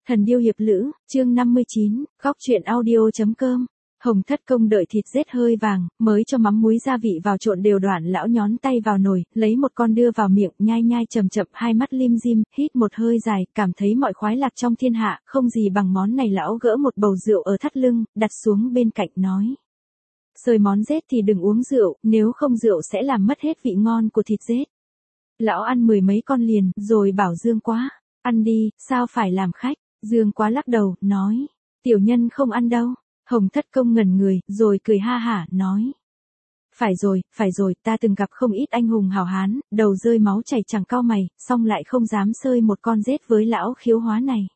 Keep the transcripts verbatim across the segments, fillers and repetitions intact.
Thần điêu hiệp lữ, chương năm mươi chín, góc truyện audio.com. Hồng Thất Công đợi thịt rết hơi vàng, mới cho mắm muối gia vị vào trộn đều đoạn, lão nhón tay vào nồi, lấy một con đưa vào miệng, nhai nhai chậm chậm, hai mắt lim dim, hít một hơi dài, cảm thấy mọi khoái lạc trong thiên hạ, không gì bằng món này. Lão gỡ một bầu rượu ở thắt lưng, đặt xuống bên cạnh nói: Sơi món rết thì đừng uống rượu, nếu không rượu sẽ làm mất hết vị ngon của thịt rết. Lão ăn mười mấy con liền, rồi bảo Dương Quá: Ăn đi, sao phải làm khách. Dương Quá lắc đầu, nói: Tiểu nhân không ăn đâu. Hồng Thất Công ngẩn người, rồi cười ha hả, nói: Phải rồi, phải rồi, ta từng gặp không ít anh hùng hào hán, đầu rơi máu chảy chẳng cau mày, song lại không dám sơi một con rết với lão Khiếu Hóa này.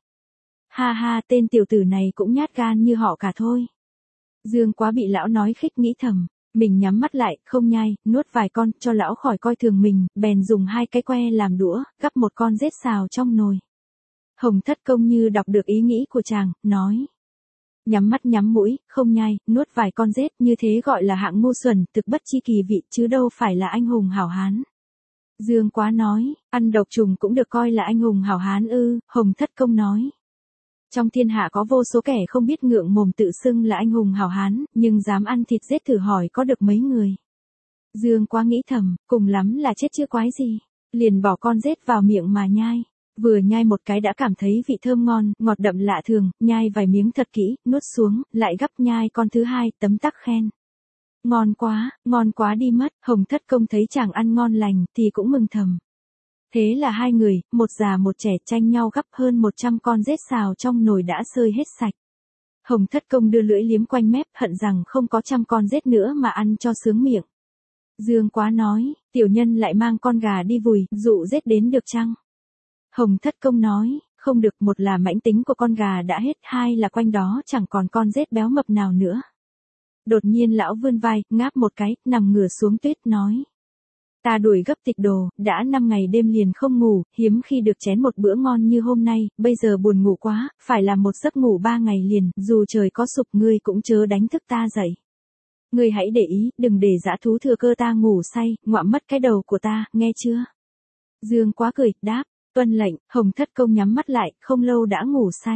Ha ha, tên tiểu tử này cũng nhát gan như họ cả thôi. Dương Quá bị lão nói khích nghĩ thầm, mình nhắm mắt lại, không nhai, nuốt vài con, cho lão khỏi coi thường mình, bèn dùng hai cái que làm đũa, gắp một con rết xào trong nồi. Hồng Thất Công như đọc được ý nghĩ của chàng, nói: Nhắm mắt nhắm mũi, không nhai, nuốt vài con rết, như thế gọi là hạng ngu xuẩn, thực bất chi kỳ vị, chứ đâu phải là anh hùng hảo hán. Dương Quá nói: Ăn độc trùng cũng được coi là anh hùng hảo hán ư? Hồng Thất Công nói: Trong thiên hạ có vô số kẻ không biết ngượng mồm tự xưng là anh hùng hảo hán, nhưng dám ăn thịt rết thử hỏi có được mấy người. Dương Quá nghĩ thầm, cùng lắm là chết chứ quái gì, liền bỏ con rết vào miệng mà nhai. Vừa nhai một cái đã cảm thấy vị thơm ngon, ngọt đậm lạ thường, nhai vài miếng thật kỹ, nuốt xuống, lại gắp nhai con thứ hai, tấm tắc khen: Ngon quá, ngon quá đi mất. Hồng Thất Công thấy chàng ăn ngon lành, thì cũng mừng thầm. Thế là hai người, một già một trẻ tranh nhau gắp hơn một trăm con rết xào trong nồi đã sơi hết sạch. Hồng Thất Công đưa lưỡi liếm quanh mép, hận rằng không có trăm con rết nữa mà ăn cho sướng miệng. Dương Quá nói: Tiểu nhân lại mang con gà đi vùi, dụ rết đến được chăng? Hồng Thất Công nói: Không được, một là mãnh tính của con gà đã hết, hai là quanh đó chẳng còn con rết béo mập nào nữa. Đột nhiên lão vươn vai, ngáp một cái, nằm ngửa xuống tuyết, nói: Ta đuổi gấp tịch đồ, đã năm ngày đêm liền không ngủ, hiếm khi được chén một bữa ngon như hôm nay, bây giờ buồn ngủ quá, phải làm một giấc ngủ ba ngày liền, dù trời có sụp ngươi cũng chớ đánh thức ta dậy. Ngươi hãy để ý, đừng để dã thú thừa cơ ta ngủ say, ngoạm mất cái đầu của ta, nghe chưa? Dương Quá cười, đáp: Tuân lệnh. Hồng Thất Công nhắm mắt lại, không lâu đã ngủ say.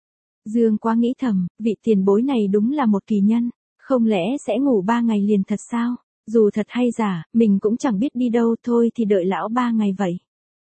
Dương Quá nghĩ thầm, vị tiền bối này đúng là một kỳ nhân, không lẽ sẽ ngủ ba ngày liền thật sao? Dù thật hay giả, mình cũng chẳng biết đi đâu, thôi thì đợi lão ba ngày vậy.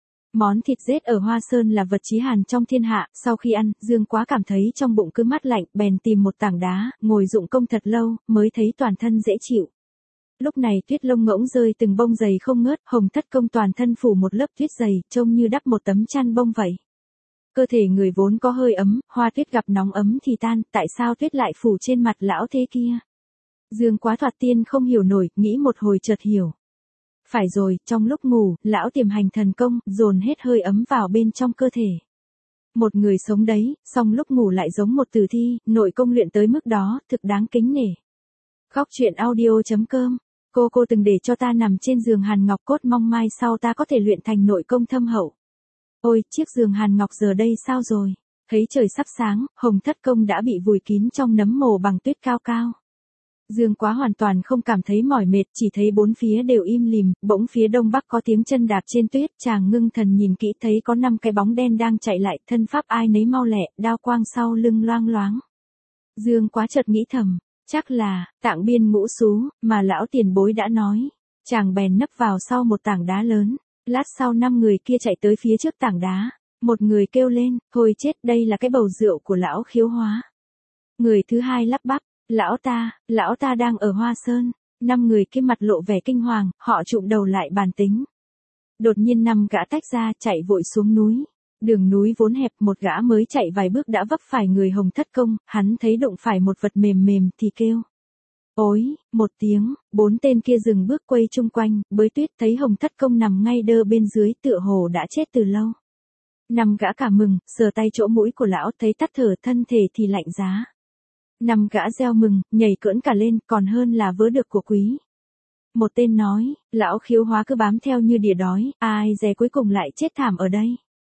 Món thịt rết ở Hoa Sơn là vật chí hàn trong thiên hạ, sau khi ăn, Dương Quá cảm thấy trong bụng cứ mát lạnh, bèn tìm một tảng đá, ngồi dụng công thật lâu, mới thấy toàn thân dễ chịu. Lúc này tuyết lông ngỗng rơi từng bông dày không ngớt, Hồng Thất Công toàn thân phủ một lớp tuyết dày, trông như đắp một tấm chăn bông vậy. Cơ thể người vốn có hơi ấm, hoa tuyết gặp nóng ấm thì tan, tại sao tuyết lại phủ trên mặt lão thế kia? Dương Quá thoạt tiên không hiểu nổi, nghĩ một hồi chợt hiểu. Phải rồi, trong lúc ngủ, lão tiềm hành thần công, dồn hết hơi ấm vào bên trong cơ thể. Một người sống đấy, song lúc ngủ lại giống một tử thi, nội công luyện tới mức đó, thực đáng kính nể. Góc truyện audio.com. Cô cô từng để cho ta nằm trên giường hàn ngọc cốt mong mai sau ta có thể luyện thành nội công thâm hậu. Ôi, chiếc giường hàn ngọc giờ đây sao rồi? Thấy trời sắp sáng, Hồng Thất Công đã bị vùi kín trong nấm mồ bằng tuyết cao cao. Dương Quá hoàn toàn không cảm thấy mỏi mệt, chỉ thấy bốn phía đều im lìm, bỗng phía đông bắc có tiếng chân đạp trên tuyết, chàng ngưng thần nhìn kỹ thấy có năm cái bóng đen đang chạy lại, thân pháp ai nấy mau lẹ, đao quang sau lưng loang loáng. Dương Quá chợt nghĩ thầm, chắc là Tạng Biên Ngũ Xú mà lão tiền bối đã nói. Chàng bèn nấp vào sau một tảng đá lớn. Lát sau năm người kia chạy tới phía trước tảng đá. Một người kêu lên: Thôi chết, đây là cái bầu rượu của lão Khiếu Hóa. Người thứ hai lắp bắp: Lão ta, lão ta đang ở Hoa Sơn. Năm người kia mặt lộ vẻ kinh hoàng, họ trụm đầu lại bàn tính. Đột nhiên năm gã tách ra, chạy vội xuống núi. Đường núi vốn hẹp, một gã mới chạy vài bước đã vấp phải người Hồng Thất Công, hắn thấy đụng phải một vật mềm mềm thì kêu: Ối, một tiếng, bốn tên kia dừng bước quay chung quanh, bới tuyết thấy Hồng Thất Công nằm ngay đơ bên dưới, tựa hồ đã chết từ lâu. Năm gã cả mừng, sờ tay chỗ mũi của lão, thấy tắt thở, thân thể thì lạnh giá. Năm gã reo mừng, nhảy cỡn cả lên, còn hơn là vớ được của quý. Một tên nói: Lão Khiếu Hóa cứ bám theo như đỉa đói, ai dè cuối cùng lại chết thảm ở đây.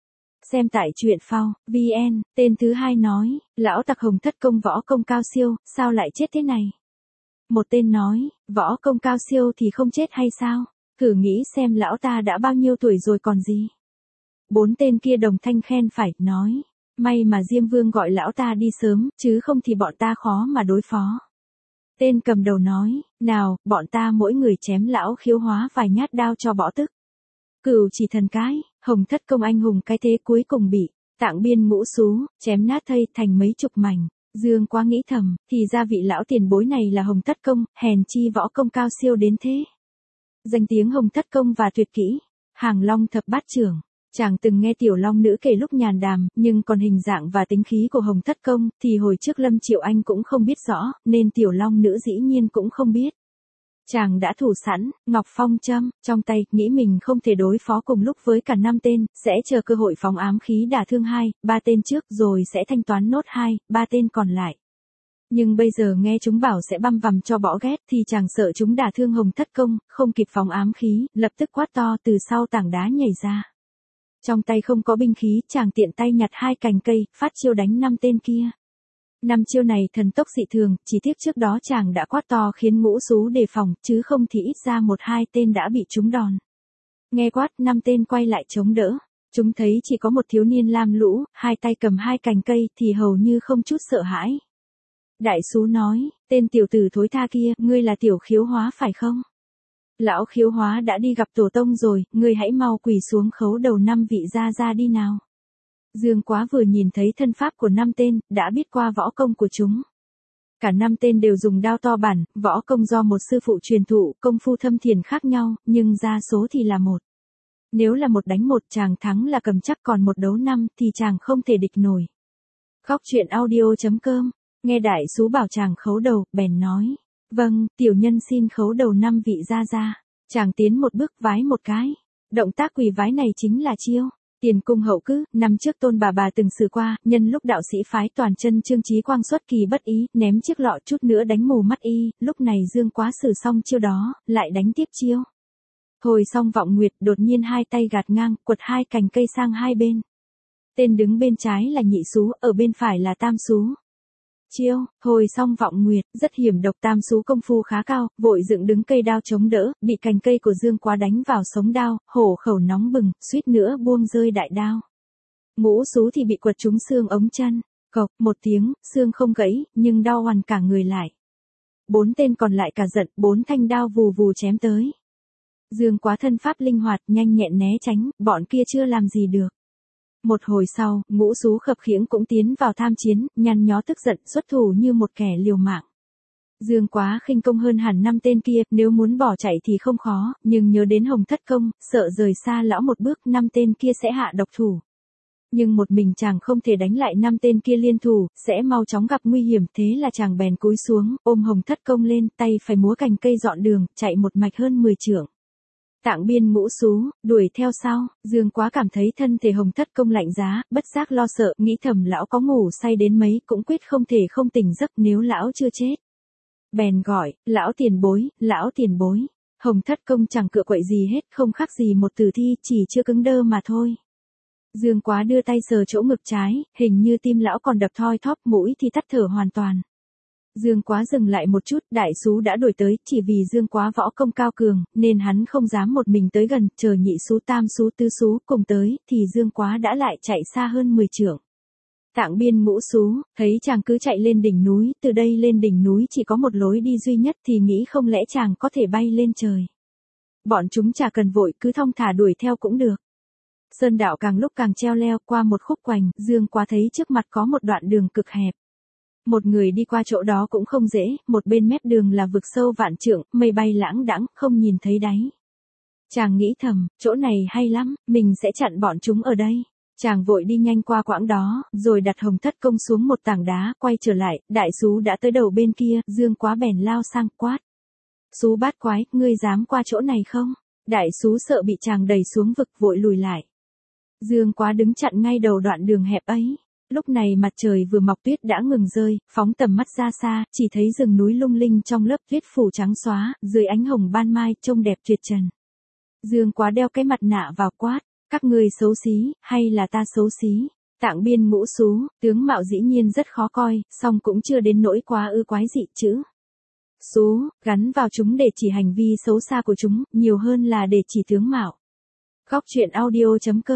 Xem tại truyện phao, vn. Tên thứ hai nói: Lão tặc Hồng Thất Công võ công cao siêu, sao lại chết thế này? Một tên nói: Võ công cao siêu thì không chết hay sao? Thử nghĩ xem lão ta đã bao nhiêu tuổi rồi còn gì? Bốn tên kia đồng thanh khen phải, nói: May mà Diêm Vương gọi lão ta đi sớm, chứ không thì bọn ta khó mà đối phó. Tên cầm đầu nói, nào, bọn ta mỗi người chém lão Khiếu Hóa vài nhát đao cho bỏ tức. Cửu Chỉ Thần cái, Hồng Thất Công anh hùng cái thế cuối cùng bị Tạng Biên Ngũ Xú chém nát thây thành mấy chục mảnh. Dương Quá nghĩ thầm, thì ra vị lão tiền bối này là Hồng Thất Công, hèn chi võ công cao siêu đến thế. Danh tiếng Hồng Thất Công và tuyệt kỹ, Hàng Long thập bát trưởng. Chàng từng nghe tiểu long nữ kể lúc nhàn đàm, nhưng còn hình dạng và tính khí của Hồng Thất Công, thì hồi trước Lâm Triệu Anh cũng không biết rõ, nên tiểu long nữ dĩ nhiên cũng không biết. Chàng đã thủ sẵn, Ngọc Phong châm, trong tay, nghĩ mình không thể đối phó cùng lúc với cả năm tên, sẽ chờ cơ hội phóng ám khí đả thương hai, ba tên trước rồi sẽ thanh toán nốt hai, ba tên còn lại. Nhưng bây giờ nghe chúng bảo sẽ băm vằm cho bỏ ghét thì chàng sợ chúng đả thương Hồng Thất Công, không kịp phóng ám khí, lập tức quát to từ sau tảng đá nhảy ra. Trong tay không có binh khí, chàng tiện tay nhặt hai cành cây, phát chiêu đánh năm tên kia. Năm chiêu này thần tốc dị thường, chỉ tiếc trước đó chàng đã quát to khiến Ngũ Xú đề phòng, chứ không thì ít ra một hai tên đã bị trúng đòn. Nghe quát, năm tên quay lại chống đỡ. Chúng thấy chỉ có một thiếu niên lam lũ, hai tay cầm hai cành cây thì hầu như không chút sợ hãi. Đại Xú nói, tên tiểu tử thối tha kia, ngươi là tiểu Khiếu Hóa phải không? Lão Khiếu Hóa đã đi gặp tổ tông rồi, ngươi hãy mau quỳ xuống khấu đầu năm vị gia gia đi nào. Dương Quá vừa nhìn thấy thân pháp của năm tên, đã biết qua võ công của chúng. Cả năm tên đều dùng đao to bản, võ công do một sư phụ truyền thụ, công phu thâm thiền khác nhau, nhưng gia số thì là một. Nếu là một đánh một chàng thắng là cầm chắc, còn một đấu năm thì chàng không thể địch nổi. Khóc chuyện audio chấm com, nghe Đại Xú bảo chàng khấu đầu, bèn nói. Vâng, tiểu nhân xin khấu đầu năm vị gia gia. Chàng tiến một bước vái một cái. Động tác quỳ vái này chính là chiêu Tiền Cung Hậu Cứ. Năm trước Tôn bà bà từng xử qua, nhân lúc đạo sĩ phái toàn chân Trương Chí Quang xuất kỳ bất ý, ném chiếc lọ chút nữa đánh mù mắt y, lúc này Dương Quá xử xong chiêu đó, lại đánh tiếp chiêu. Hồi xong Vọng Nguyệt đột nhiên hai tay gạt ngang, quật hai cành cây sang hai bên. Tên đứng bên trái là Nhị Xú, ở bên phải là Tam Xú. Chiêu, hồi xong Vọng Nguyệt, rất hiểm độc. Tam Xú công phu khá cao, vội dựng đứng cây đao chống đỡ, bị cành cây của Dương Quá đánh vào sống đao, hổ khẩu nóng bừng, suýt nữa buông rơi đại đao. Ngũ Xú thì bị quật trúng xương ống chân, cộc, một tiếng, xương không gãy, nhưng đau hoàn cả người lại. Bốn tên còn lại cả giận, bốn thanh đao vù vù chém tới. Dương Quá thân pháp linh hoạt, nhanh nhẹn né tránh, bọn kia chưa làm gì được. Một hồi sau, Ngũ Xú khập khiễng cũng tiến vào tham chiến, nhăn nhó tức giận, xuất thủ như một kẻ liều mạng. Dương Quá khinh công hơn hẳn năm tên kia, nếu muốn bỏ chạy thì không khó, nhưng nhớ đến Hồng Thất Công, sợ rời xa lão một bước, năm tên kia sẽ hạ độc thủ. Nhưng một mình chàng không thể đánh lại năm tên kia liên thủ, sẽ mau chóng gặp nguy hiểm, thế là chàng bèn cúi xuống, ôm Hồng Thất Công lên, tay phải múa cành cây dọn đường, chạy một mạch hơn mười trượng. Tạng Biên Ngũ Xú đuổi theo sau, Dương Quá cảm thấy thân thể Hồng Thất Công lạnh giá, bất giác lo sợ, nghĩ thầm lão có ngủ say đến mấy cũng quyết không thể không tỉnh giấc nếu lão chưa chết. Bèn gọi, lão tiền bối, lão tiền bối. Hồng Thất Công chẳng cựa quậy gì hết, không khác gì một tử thi, chỉ chưa cứng đơ mà thôi. Dương Quá đưa tay sờ chỗ ngực trái, hình như tim lão còn đập thoi thóp, mũi thì tắt thở hoàn toàn. Dương Quá dừng lại một chút, Đại Xú đã đuổi tới, chỉ vì Dương Quá võ công cao cường, nên hắn không dám một mình tới gần, chờ Nhị Xú, Tam Xú, Tứ Xú cùng tới, thì Dương Quá đã lại chạy xa hơn mười trượng. Tạng Biên Ngũ Xú, thấy chàng cứ chạy lên đỉnh núi, từ đây lên đỉnh núi chỉ có một lối đi duy nhất thì nghĩ không lẽ chàng có thể bay lên trời. Bọn chúng chả cần vội, cứ thong thả đuổi theo cũng được. Sơn đạo càng lúc càng treo leo, qua một khúc quành, Dương Quá thấy trước mặt có một đoạn đường cực hẹp. Một người đi qua chỗ đó cũng không dễ, một bên mép đường là vực sâu vạn trượng, mây bay lãng đãng, không nhìn thấy đáy. Chàng nghĩ thầm, chỗ này hay lắm, mình sẽ chặn bọn chúng ở đây. Chàng vội đi nhanh qua quãng đó, rồi đặt Hồng Thất Công xuống một tảng đá, quay trở lại, Đại Xú đã tới đầu bên kia, Dương Quá bèn lao sang quát. Xú bát quái, ngươi dám qua chỗ này không? Đại Xú sợ bị chàng đẩy xuống vực vội lùi lại. Dương Quá đứng chặn ngay đầu đoạn đường hẹp ấy. Lúc này mặt trời vừa mọc, tuyết đã ngừng rơi, phóng tầm mắt ra xa, chỉ thấy rừng núi lung linh trong lớp tuyết phủ trắng xóa, dưới ánh hồng ban mai, trông đẹp tuyệt trần. Dương Quá đeo cái mặt nạ vào quát, các ngươi xấu xí, hay là ta xấu xí? Tạng Biên Ngũ Xú, tướng mạo dĩ nhiên rất khó coi, song cũng chưa đến nỗi quá ư quái dị chữ. Xú, gắn vào chúng để chỉ hành vi xấu xa của chúng, nhiều hơn là để chỉ tướng mạo. Khóc chuyện audio chấm com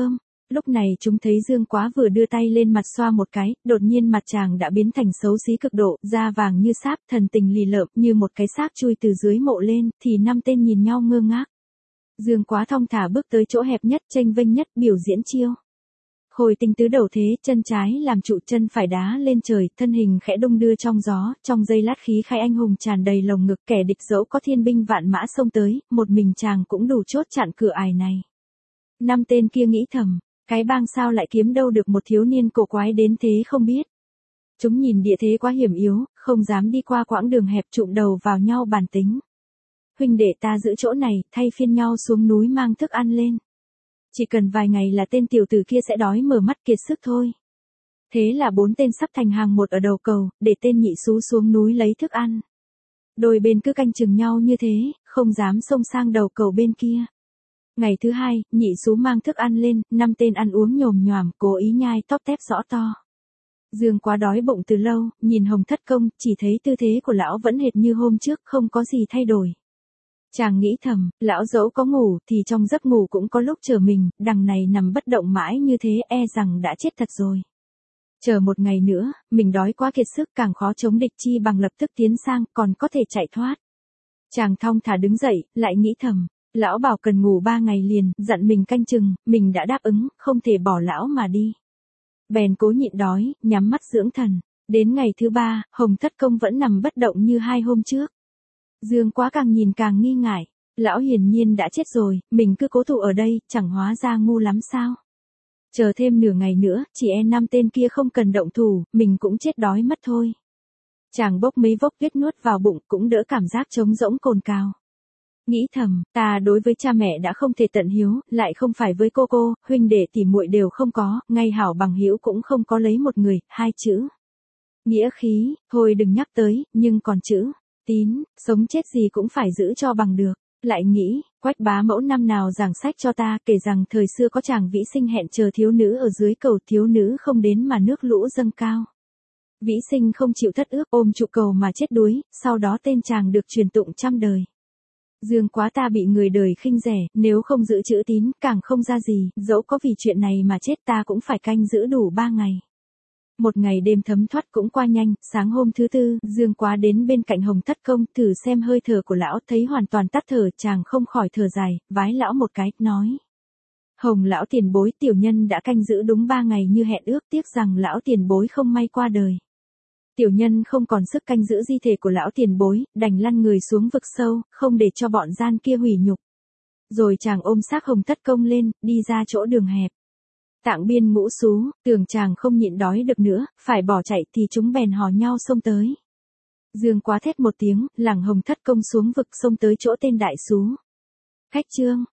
Lúc này chúng thấy Dương Quá vừa đưa tay lên mặt xoa một cái, đột nhiên mặt chàng đã biến thành xấu xí cực độ, da vàng như sáp, thần tình lì lợm như một cái xác chui từ dưới mộ lên, thì năm tên nhìn nhau ngơ ngác. Dương Quá thong thả bước tới chỗ hẹp nhất, chênh vênh nhất, biểu diễn chiêu. Khôi tinh tứ đầu thế, chân trái làm trụ, chân phải đá lên trời, thân hình khẽ đung đưa trong gió, trong giây lát khí khai anh hùng tràn đầy lồng ngực, kẻ địch dẫu có thiên binh vạn mã xông tới, một mình chàng cũng đủ chốt chặn cửa ải này. Năm tên kia nghĩ thầm, cái bang sao lại kiếm đâu được một thiếu niên cổ quái đến thế không biết. Chúng nhìn địa thế quá hiểm yếu, không dám đi qua quãng đường hẹp, trụm đầu vào nhau bàn tính. Huynh đệ ta giữ chỗ này, thay phiên nhau xuống núi mang thức ăn lên. Chỉ cần vài ngày là tên tiểu tử kia sẽ đói mở mắt kiệt sức thôi. Thế là bốn tên sắp thành hàng một ở đầu cầu, để tên nhị xú xuống núi lấy thức ăn. Đôi bên cứ canh chừng nhau như thế, không dám xông sang đầu cầu bên kia. Ngày thứ hai, nhị xú mang thức ăn lên, năm tên ăn uống nhồm nhoàm, cố ý nhai tóp tép rõ to. Dương Quá đói bụng từ lâu, nhìn Hồng Thất Công, chỉ thấy tư thế của lão vẫn hệt như hôm trước, không có gì thay đổi. Chàng nghĩ thầm, lão dẫu có ngủ thì trong giấc ngủ cũng có lúc chờ mình, đằng này nằm bất động mãi như thế e rằng đã chết thật rồi. Chờ một ngày nữa, mình đói quá kiệt sức, càng khó chống địch chi bằng lập tức tiến sang, còn có thể chạy thoát. Chàng thong thả đứng dậy, lại nghĩ thầm, lão bảo cần ngủ ba ngày liền, dặn mình canh chừng, mình đã đáp ứng, không thể bỏ lão mà đi. Bèn cố nhịn đói, nhắm mắt dưỡng thần. Đến ngày thứ ba, Hồng Thất Công vẫn nằm bất động như hai hôm trước. Dương Quá càng nhìn càng nghi ngại, lão hiển nhiên đã chết rồi, mình cứ cố thủ ở đây, chẳng hóa ra ngu lắm sao. Chờ thêm nửa ngày nữa, chỉ e năm tên kia không cần động thủ, mình cũng chết đói mất thôi. Chàng bốc mấy vốc tuyết nuốt vào bụng, cũng đỡ cảm giác trống rỗng cồn cào. Nghĩ thầm, ta đối với cha mẹ đã không thể tận hiếu, lại không phải với cô cô, huynh đệ tỉ muội đều không có, ngay hảo bằng hữu cũng không có lấy một người, hai chữ. Nghĩa khí, thôi đừng nhắc tới, nhưng còn chữ tín, sống chết gì cũng phải giữ cho bằng được. Lại nghĩ, Quách bá mẫu năm nào giảng sách cho ta, kể rằng thời xưa có chàng Vĩ Sinh hẹn chờ thiếu nữ ở dưới cầu, thiếu nữ không đến mà nước lũ dâng cao. Vĩ Sinh không chịu thất ước, ôm trụ cầu mà chết đuối, sau đó tên chàng được truyền tụng trăm đời. Dương Quá ta bị người đời khinh rẻ, nếu không giữ chữ tín, càng không ra gì, dẫu có vì chuyện này mà chết ta cũng phải canh giữ đủ ba ngày. Một ngày đêm thấm thoát cũng qua nhanh, sáng hôm thứ tư, Dương Quá đến bên cạnh Hồng Thất Công, thử xem hơi thở của lão, thấy hoàn toàn tắt thở, chàng không khỏi thở dài, vái lão một cái, nói. Hồng lão tiền bối, tiểu nhân đã canh giữ đúng ba ngày như hẹn ước, tiếc rằng lão tiền bối không may qua đời. Tiểu nhân không còn sức canh giữ di thể của lão tiền bối, đành lăn người xuống vực sâu, không để cho bọn gian kia hủy nhục. Rồi chàng ôm xác Hồng Thất Công lên, đi ra chỗ đường hẹp. Tạng Biên ngũ xú, tưởng chàng không nhịn đói được nữa, phải bỏ chạy thì chúng bèn hò nhau xông tới. Dương Quá thét một tiếng, lẳng Hồng Thất Công xuống vực xông tới chỗ tên đại xú. Khách trương,